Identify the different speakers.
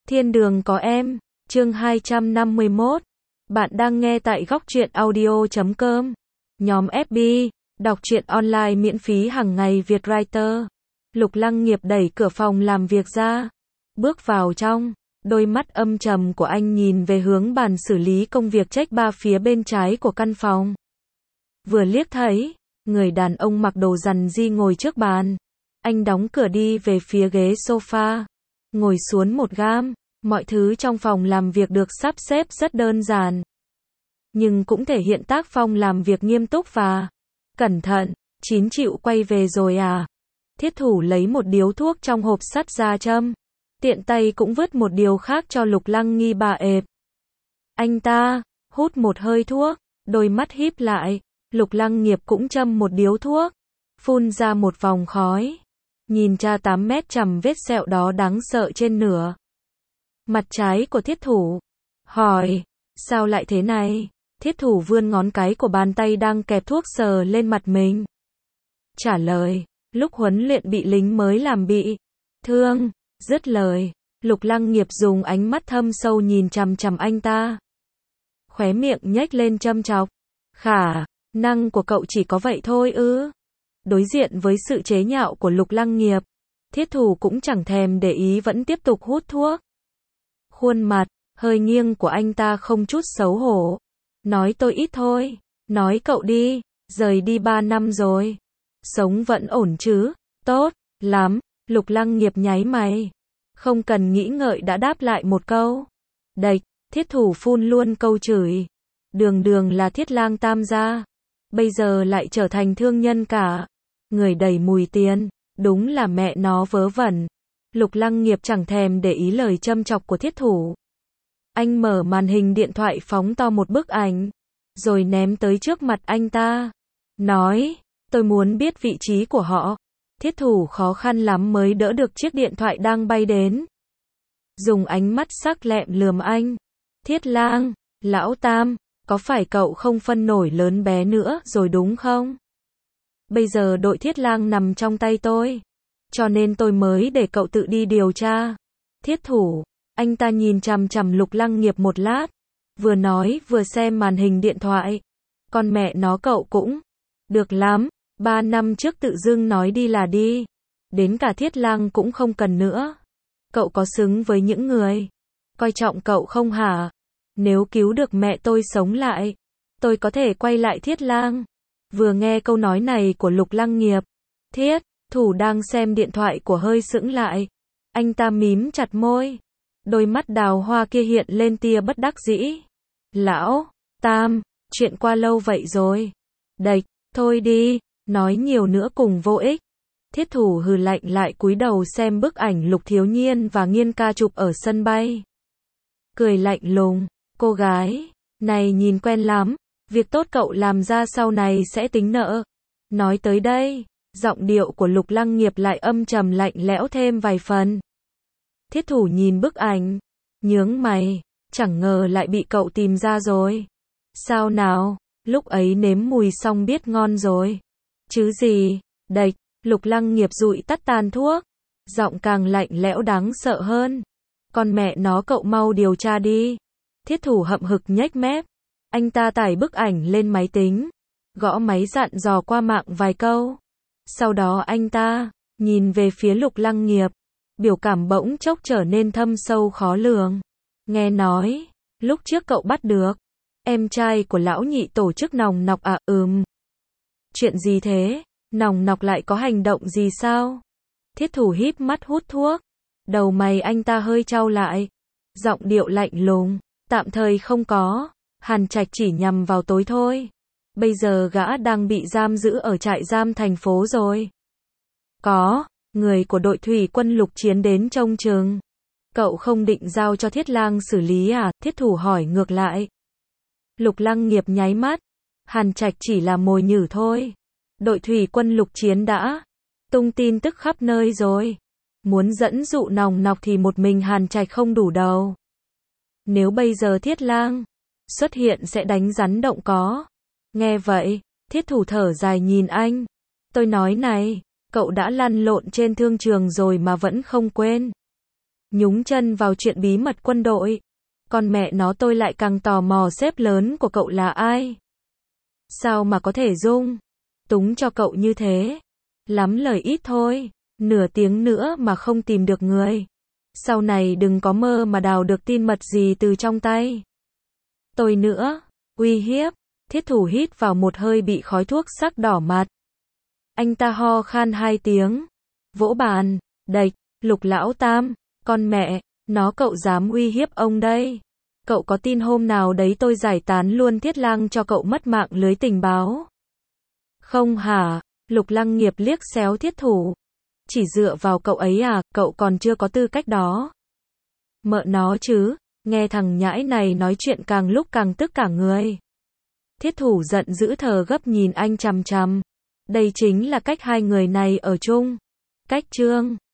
Speaker 1: Thiên đường có em, chương 251. Bạn đang nghe tại góc truyện audio.com. Nhóm FB, đọc truyện online miễn phí hàng ngày Việt Writer. Lục Lăng Nghiệp đẩy cửa phòng làm việc ra, bước vào trong. Đôi mắt âm trầm của anh nhìn về hướng bàn xử lý công việc check ba phía bên trái của căn phòng. Vừa liếc thấy, người đàn ông mặc đồ rằn di ngồi trước bàn. Anh đóng cửa đi về phía ghế sofa, ngồi xuống một gam. Mọi thứ trong phòng làm việc được sắp xếp rất đơn giản, nhưng cũng thể hiện tác phong làm việc nghiêm túc và cẩn thận. Chín chịu quay về rồi à? Thiết thủ lấy một điếu thuốc trong hộp sắt ra châm, tiện tay cũng vứt một điều khác cho Lục Lăng Nghi bà ệp. Anh ta hút một hơi thuốc, đôi mắt híp lại. Lục Lăng Nghiệp cũng châm một điếu thuốc, phun ra một vòng khói, nhìn cha 8 mét chằm vết sẹo đó đáng sợ trên nửa mặt trái của thiết thủ, hỏi, sao lại thế này? Thiết thủ vươn ngón cái của bàn tay đang kẹp thuốc sờ lên mặt mình. Trả lời, lúc huấn luyện bị lính mới làm bị thương. Dứt lời, Lục Lăng Nghiệp dùng ánh mắt thâm sâu nhìn chằm chằm anh ta. Khóe miệng nhếch lên châm chọc. Khả năng của cậu chỉ có vậy thôi ư? Đối diện với sự chế nhạo của Lục Lăng Nghiệp, thiết thủ cũng chẳng thèm để ý vẫn tiếp tục hút thuốc. Khuôn mặt hơi nghiêng của anh ta không chút xấu hổ. Nói tôi ít thôi. Nói cậu đi, rời đi 3 năm rồi. Sống vẫn ổn chứ? Tốt lắm. Lục Lăng Nghiệp nháy mày, không cần nghĩ ngợi đã đáp lại một câu. Đệch. Thiết thủ phun luôn câu chửi. Đường đường là Thiết Lang Tam gia, bây giờ lại trở thành thương nhân cả. Người đầy mùi tiền, đúng là mẹ nó vớ vẩn. Lục Lăng Nghiệp chẳng thèm để ý lời châm chọc của thiết thủ. Anh mở màn hình điện thoại phóng to một bức ảnh, rồi ném tới trước mặt anh ta. Nói, tôi muốn biết vị trí của họ. Thiết thủ khó khăn lắm mới đỡ được chiếc điện thoại đang bay đến. Dùng ánh mắt sắc lẹm lườm anh. Thiết Lang, lão Tam, có phải cậu không phân nổi lớn bé nữa rồi đúng không? Bây giờ đội Thiết Lang nằm trong tay tôi, cho nên tôi mới để cậu tự đi điều tra. Thiết thủ, anh ta nhìn chằm chằm Lục Lăng Nghiệp một lát, vừa nói vừa xem màn hình điện thoại. Con mẹ nó cậu cũng được lắm, 3 năm trước tự dưng nói đi là đi, đến cả Thiết Lang cũng không cần nữa. Cậu có xứng với những người coi trọng cậu không hả? Nếu cứu được mẹ tôi sống lại, tôi có thể quay lại Thiết Lang. Vừa nghe câu nói này của Lục Lăng Nghiệp, thiết thủ đang xem điện thoại của hơi sững lại. Anh ta mím chặt môi, đôi mắt đào hoa kia hiện lên tia bất đắc dĩ. Lão Tam, chuyện qua lâu vậy rồi. Đệch, thôi đi, nói nhiều nữa cùng vô ích. Thiết thủ hừ lạnh lại cúi đầu xem bức ảnh Lục Thiếu Nhiên và Nghiên ca chụp ở sân bay. Cười lạnh lùng, cô gái này nhìn quen lắm, việc tốt cậu làm ra sau này sẽ tính nợ. Nói tới đây, giọng điệu của Lục Lăng Nghiệp lại âm trầm lạnh lẽo thêm vài phần. Thiết thủ nhìn bức ảnh, nhướng mày, chẳng ngờ lại bị cậu tìm ra rồi. Sao nào, lúc ấy nếm mùi xong biết ngon rồi. Chứ gì? Đệch. Lục Lăng Nghiệp dụi tắt tàn thuốc, giọng càng lạnh lẽo đáng sợ hơn. Con mẹ nó cậu mau điều tra đi. Thiết thủ hậm hực nhếch mép. Anh ta tải bức ảnh lên máy tính, gõ máy dặn dò qua mạng vài câu. Sau đó anh ta nhìn về phía Lục Lăng Nghiệp, biểu cảm bỗng chốc trở nên thâm sâu khó lường. Nghe nói, lúc trước cậu bắt được em trai của lão nhị tổ chức nòng nọc à? Chuyện gì thế? Nòng nọc lại có hành động gì sao? Thiết thủ híp mắt hút thuốc, đầu mày anh ta hơi chau lại, giọng điệu lạnh lùng, tạm thời không có. Hàn Trạch chỉ nhằm vào tối thôi. Bây giờ gã đang bị giam giữ ở trại giam thành phố rồi. Có người của đội thủy quân Lục Chiến đến trông chừng. Cậu không định giao cho Thiết Lang xử lý à? Thiết thủ hỏi ngược lại. Lục Lăng Nghiệp nháy mắt. Hàn Trạch chỉ là mồi nhử thôi. Đội thủy quân Lục Chiến đã tung tin tức khắp nơi rồi. Muốn dẫn dụ nòng nọc thì một mình Hàn Trạch không đủ đâu. Nếu bây giờ Thiết Lang xuất hiện sẽ đánh rắn động cỏ. Nghe vậy, thiết thủ thở dài nhìn anh. Tôi nói này, cậu đã lăn lộn trên thương trường rồi mà vẫn không quên. nhúng chân vào chuyện bí mật quân đội. Còn mẹ nó tôi lại càng tò mò sếp lớn của cậu là ai. Sao mà có thể dung túng cho cậu như thế? Lắm lời ít thôi, nửa tiếng nữa mà không tìm được người. Sau này đừng có mơ mà đào được tin mật gì từ trong tay tôi nữa. Uy hiếp. Thiết thủ hít vào một hơi bị khói thuốc sắc đỏ mặt. Anh ta ho khan 2 tiếng. Vỗ bàn. Đạch. Lục lão tam. Con mẹ nó, cậu dám uy hiếp ông đây. Cậu có tin hôm nào đấy tôi giải tán luôn Thiết Lang cho cậu mất mạng lưới tình báo không hả? Lục Lăng Nghiệp liếc xéo Thiết Thủ. Chỉ dựa vào cậu ấy à, cậu còn chưa có tư cách đó. Mợ nó chứ, nghe thằng nhãi này nói chuyện càng lúc càng tức cả người. Thiết Thủ giận dữ thờ gấp nhìn anh chằm chằm. Đây chính là cách hai người này ở chung. Cách Trương